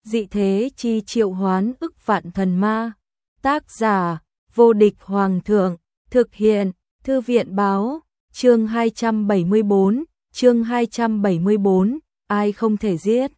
Dị thế chi triệu hoán ức vạn thần ma. Tác giả: Vô địch hoàng thượng. Thực hiện: Thư viện báo. Chương 274, chương 274, ai không thể giết.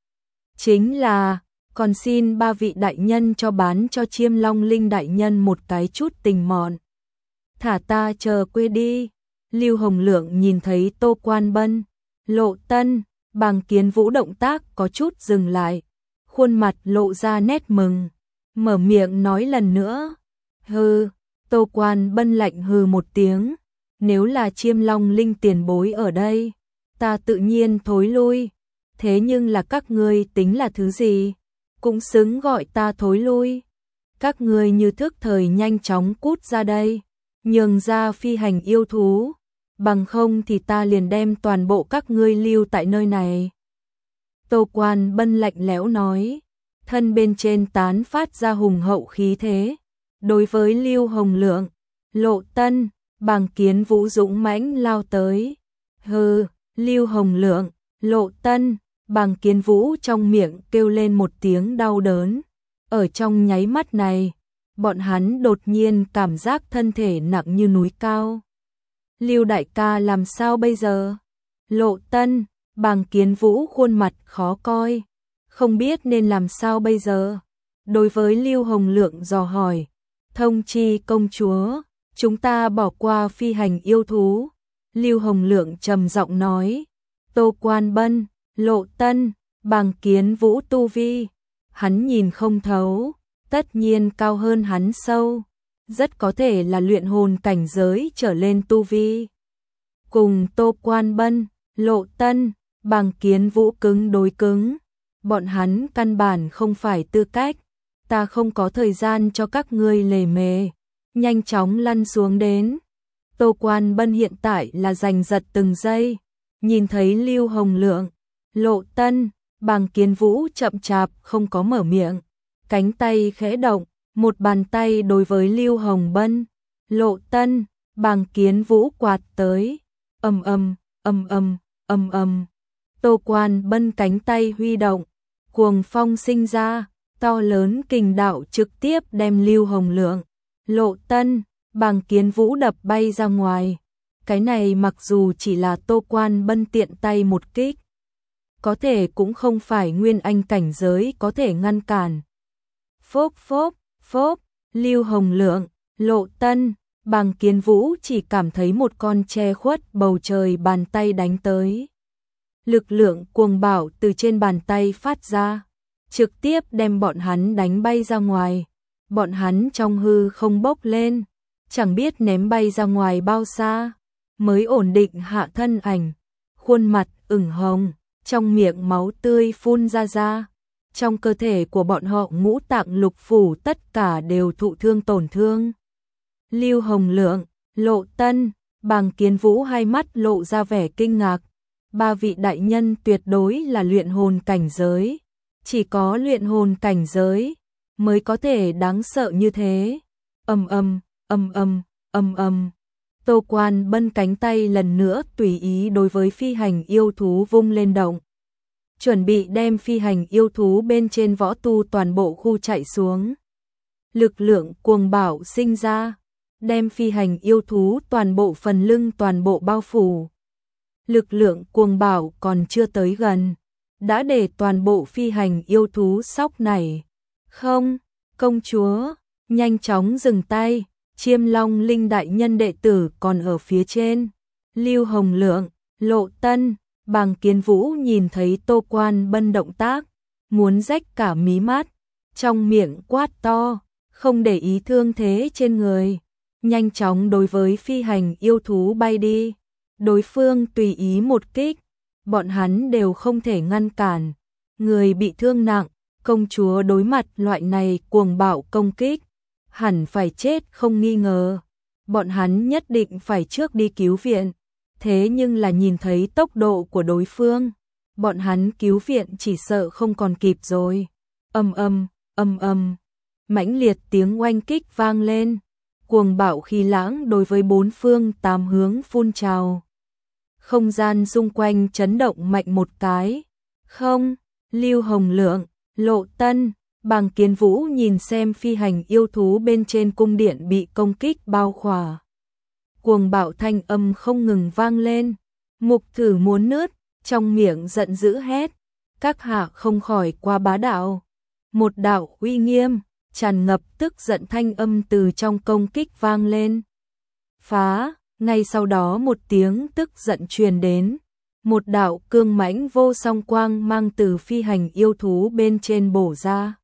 Chính là, còn xin ba vị đại nhân cho bán cho Chiêm Long Linh đại nhân một cái chút tình mọn. Thả ta chờ quê đi. Lưu Hồng Lượng nhìn thấy Tô Quan Bân, Lộ Tân, Bàng Kiến Vũ động tác có chút dừng lại, khuôn mặt lộ ra nét mừng, mở miệng nói lần nữa. Hừ. Tô Quan Bân lạnh hừ một tiếng, nếu là Chiêm Long Linh tiền bối ở đây, ta tự nhiên thối lui, thế nhưng là các ngươi tính là thứ gì, cũng xứng gọi ta thối lui. Các ngươi như thức thời nhanh chóng cút ra đây, nhường ra phi hành yêu thú, bằng không thì ta liền đem toàn bộ các ngươi lưu tại nơi này. Tô Quan Bân lạnh lẽo nói, thân bên trên tán phát ra hùng hậu khí thế. Đối với Lưu Hồng Lượng, Lộ Tân, Bàng Kiến Vũ dũng mãnh lao tới. Hừ. Lưu Hồng Lượng, Lộ Tân, Bàng Kiến Vũ trong miệng kêu lên một tiếng đau đớn. Ở trong nháy mắt này, bọn hắn đột nhiên cảm giác thân thể nặng như núi cao. Lưu đại ca làm sao bây giờ? Lộ Tân, Bàng Kiến Vũ khuôn mặt khó coi, không biết nên làm sao bây giờ. Đối với Lưu Hồng Lượng dò hỏi, thông chi công chúa, chúng ta bỏ qua phi hành yêu thú. Lưu Hồng Lượng trầm giọng nói, Tô Quan Bân, Lộ Tân, Bàng Kiến Vũ tu vi, hắn nhìn không thấu, tất nhiên cao hơn hắn sâu, rất có thể là luyện hồn cảnh giới trở lên tu vi. Cùng Tô Quan Bân, Lộ Tân, Bàng Kiến Vũ cứng đối cứng, bọn hắn căn bản không phải tư cách, ta không có thời gian cho các ngươi lề mề, nhanh chóng lăn xuống đến. Tô Quan Bân hiện tại là giành giật từng giây, nhìn thấy Lưu Hồng Lượng, Lộ Tân, Bàng Kiến Vũ chậm chạp không có mở miệng, cánh tay khẽ động, một bàn tay đối với Lưu Hồng Bân, Lộ Tân, Bàng Kiến Vũ quạt tới. Ầm ầm, ầm ầm, ầm ầm. Tô Quan Bân cánh tay huy động, cuồng phong sinh ra, to lớn kình đạo trực tiếp đem Lưu Hồng Lượng, Lộ Tân, Bàng Kiến Vũ đập bay ra ngoài. Cái này mặc dù chỉ là Tô Quan Bân tiện tay một kích, có thể cũng không phải nguyên anh cảnh giới có thể ngăn cản. Phốp phốp, phốp, Lưu Hồng Lượng, Lộ Tân, Bàng Kiến Vũ chỉ cảm thấy một con che khuất bầu trời bàn tay đánh tới. Lực lượng cuồng bạo từ trên bàn tay phát ra, trực tiếp đem bọn hắn đánh bay ra ngoài. Bọn hắn trong hư không bốc lên, chẳng biết ném bay ra ngoài bao xa, mới ổn định hạ thân ảnh, khuôn mặt ửng hồng, trong miệng máu tươi phun ra. Trong cơ thể của bọn họ ngũ tạng lục phủ tất cả đều thụ thương tổn thương. Lưu Hồng Lượng, Lộ Tân, Bàng Kiến Vũ hai mắt lộ ra vẻ kinh ngạc. Ba vị đại nhân tuyệt đối là luyện hồn cảnh giới, chỉ có luyện hồn cảnh giới mới có thể đáng sợ như thế. Ầm ầm, ầm ầm, ầm ầm. Tô Quan Bân cánh tay lần nữa tùy ý đối với phi hành yêu thú vung lên động, chuẩn bị đem phi hành yêu thú bên trên võ tu toàn bộ khu chạy xuống. Lực lượng cuồng bạo sinh ra, đem phi hành yêu thú toàn bộ phần lưng toàn bộ bao phủ. Lực lượng cuồng bạo còn chưa tới gần, đã để toàn bộ phi hành yêu thú sóc nảy. Không, công chúa, nhanh chóng dừng tay, Chiêm Long Linh đại nhân đệ tử còn ở phía trên. Lưu Hồng Lượng, Lộ Tân, Bàng Kiến Vũ nhìn thấy Tô Quan Bân động tác, muốn rách cả mí mắt, trong miệng quát to, không để ý thương thế trên người, nhanh chóng đối với phi hành yêu thú bay đi. Đối phương tùy ý một kích, bọn hắn đều không thể ngăn cản. Người bị thương nặng, công chúa đối mặt loại này cuồng bạo công kích, hẳn phải chết không nghi ngờ. Bọn hắn nhất định phải trước đi cứu viện. Thế nhưng là nhìn thấy tốc độ của đối phương, bọn hắn cứu viện chỉ sợ không còn kịp rồi. Ầm ầm, ầm ầm, mãnh liệt tiếng oanh kích vang lên, cuồng bạo khí lãng đối với bốn phương tám hướng phun trào. Không gian xung quanh chấn động mạnh một cái. Không, Lưu Hồng Lượng, Lộ Tân, Bàng Kiến Vũ nhìn xem phi hành yêu thú bên trên cung điện bị công kích bao khỏa. Cuồng bạo thanh âm không ngừng vang lên, Mục Thử muốn nứt, trong miệng giận dữ hét, các hạ không khỏi quá bá đạo. Một đạo uy nghiêm, tràn ngập tức giận thanh âm từ trong công kích vang lên. Phá, ngay sau đó một tiếng tức giận truyền đến, một đạo cương mãnh vô song quang mang từ phi hành yêu thú bên trên bổ ra,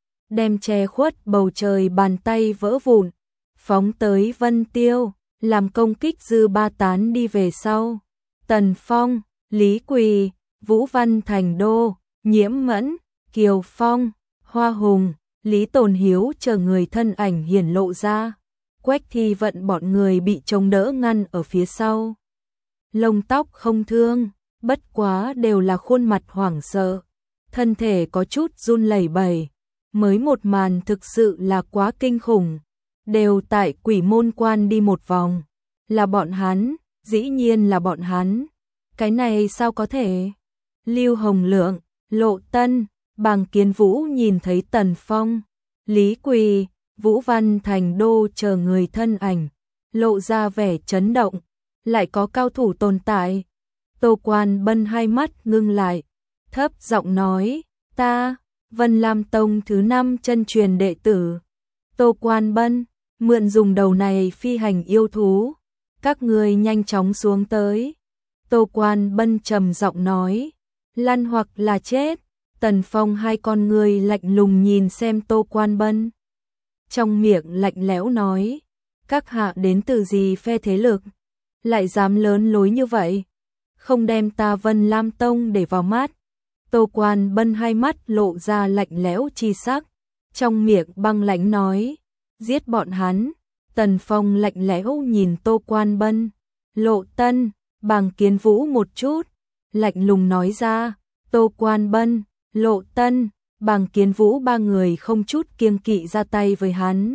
đem che khuất bầu trời bàn tay vỡ vụn, phóng tới Vân Tiêu, làm công kích dư ba tán đi về sau. Tần Phong, Lý Quỳ, Vũ Văn Thành Đô, Nhiễm Mẫn, Kiều Phong, Hoa Hùng, Lý Tồn Hiếu chờ người thân ảnh hiển lộ ra. Quách Thi Vận bọn người bị chống đỡ ngăn ở phía sau. Lông tóc không thương, bất quá đều là khuôn mặt hoảng sợ, thân thể có chút run lẩy bẩy. Mới một màn thực sự là quá kinh khủng, đều tại Quỷ Môn Quan đi một vòng. Là bọn hắn, dĩ nhiên là bọn hắn. Cái này sao có thể? Lưu Hồng Lượng, Lộ Tân, Bàng Kiến Vũ nhìn thấy Tần Phong, Lý Quỳ, Vũ Văn Thành Đô chờ người thân ảnh, lộ ra vẻ chấn động, lại có cao thủ tồn tại. Tô Quan Bân hai mắt ngưng lại, thấp giọng nói, ta, Vân Lam Tông thứ 5 chân truyền đệ tử. Tô Quan Bân, mượn dùng đầu này phi hành yêu thú, các người nhanh chóng xuống tới. Tô Quan Bân trầm giọng nói, lăn hoặc là chết. Tần Phong hai con người lạnh lùng nhìn xem Tô Quan Bân, trong miệng lạnh lẽo nói, các hạ đến từ gì phe thế lực, lại dám lớn lối như vậy, không đem ta Vân Lam Tông để vào mắt. Tô Quan Bân hai mắt lộ ra lạnh lẽo chi sắc, trong miệng băng lãnh nói, giết bọn hắn. Tần Phong lạnh lẽo nhìn Tô Quan Bân, Lộ Tân, Bàng Kiến Vũ một chút, lạnh lùng nói ra, Tô Quan Bân, Lộ Tân, Bàng Kiến Vũ ba người không chút kiêng kỵ ra tay với hắn.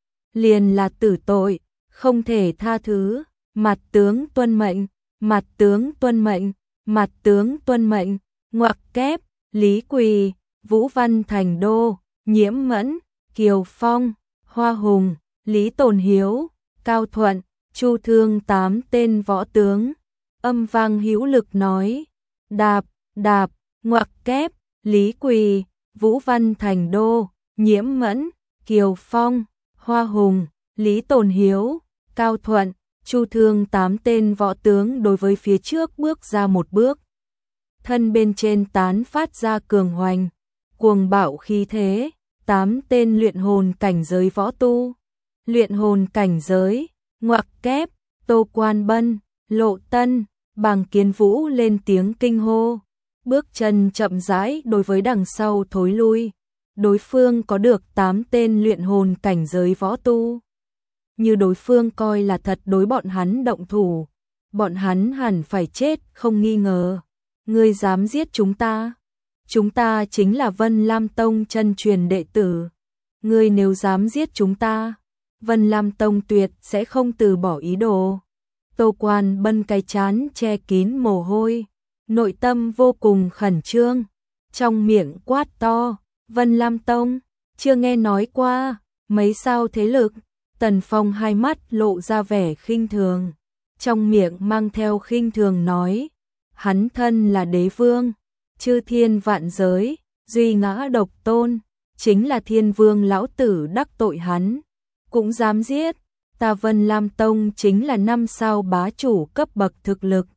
Liền là tử tội, không thể tha thứ. Mặt tướng tuân mệnh, mặt tướng tuân mệnh, mặt tướng tuân mệnh. Ngoặc kép, Lý Quỳ, Vũ Văn Thành Đô, Nhiễm Mẫn, Kiều Phong, Hoa Hùng, Lý Tồn Hiếu, Cao Thuận, Chu Thương 8 tên võ tướng. Âm vang hữu lực nói, đạp, đạp, ngoặc kép, Lý Quỳ, Vũ Văn Thành Đô, Nhiễm Mẫn, Kiều Phong, Hoa Hùng, Lý Tồn Hiếu, Cao Thuận, Chu Thương 8 tên võ tướng đối với phía trước bước ra một bước. Thân bên trên tán phát ra cường hoành, cuồng bạo khí thế, 8 tên luyện hồn cảnh giới võ tu. Luyện hồn cảnh giới, ngoặc kép, Tô Quan Bân, Lộ Tân, Bàng Kiến Vũ lên tiếng kinh hô. Bước chân chậm rãi đối với đằng sau thối lui. Đối phương có được 8 tên luyện hồn cảnh giới võ tu. Như đối phương coi là thật đối bọn hắn động thủ, bọn hắn hẳn phải chết không nghi ngờ. Ngươi dám giết chúng ta? Chúng ta chính là Vân Lam Tông chân truyền đệ tử. Ngươi nếu dám giết chúng ta, Vân Lam Tông tuyệt sẽ không từ bỏ ý đồ. Tô Quan Bân cái chán che kín mồ hôi, nội tâm vô cùng khẩn trương, trong miệng quát to, Vân Lam Tông, chưa nghe nói qua, mấy sao thế lực. Tần Phong hai mắt lộ ra vẻ khinh thường, trong miệng mang theo khinh thường nói, hắn thân là đế vương, chư thiên vạn giới, duy ngã độc tôn, chính là thiên vương lão tử đắc tội hắn, cũng dám giết. Ta Vân Lam Tông chính là 5 sao bá chủ cấp bậc thực lực.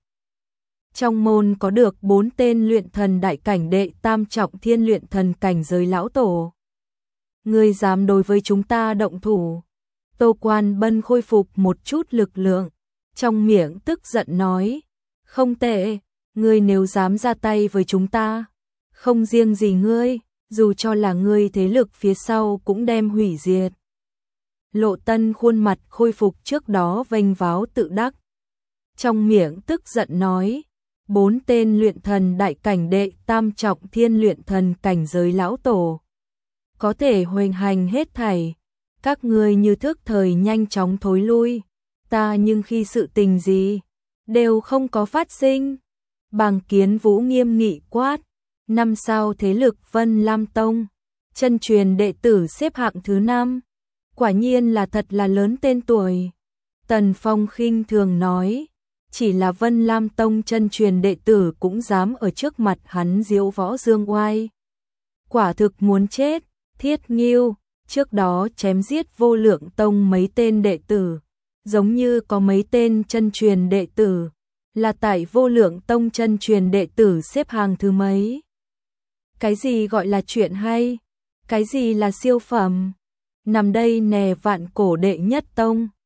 Trong môn có được 4 tên luyện thần đại cảnh đệ tam trọng thiên luyện thần cảnh giới lão tổ. Ngươi dám đối với chúng ta động thủ? Tô Quan Bân khôi phục một chút lực lượng, trong miệng tức giận nói, không tệ, ngươi nếu dám ra tay với chúng ta, không riêng gì ngươi, dù cho là ngươi thế lực phía sau cũng đem hủy diệt. Lộ Tân khuôn mặt khôi phục trước đó vênh váo tự đắc, trong miệng tức giận nói, 4 tên luyện thần đại cảnh đệ tam trọng thiên luyện thần cảnh giới lão tổ, có thể hoành hành hết thảy. Các ngươi như thức thời nhanh chóng thối lui, ta nhưng khi sự tình gì đều không có phát sinh. Bàng Kiến Vũ nghiêm nghị quát, năm sao thế lực Vân Lam Tông, chân truyền đệ tử xếp hạng thứ 5. Quả nhiên là thật là lớn tên tuổi. Tần Phong khinh thường nói, chỉ là Vân Lam Tông chân truyền đệ tử cũng dám ở trước mặt hắn diễu võ dương oai. Quả thực muốn chết. Thiết Nghiêu, trước đó chém giết Vô Lượng Tông mấy tên đệ tử, giống như có mấy tên chân truyền đệ tử, là tại Vô Lượng Tông chân truyền đệ tử xếp hàng thứ mấy. Cái gì gọi là chuyện hay? Cái gì là siêu phẩm? Nằm đây nè Vạn Cổ đệ nhất tông.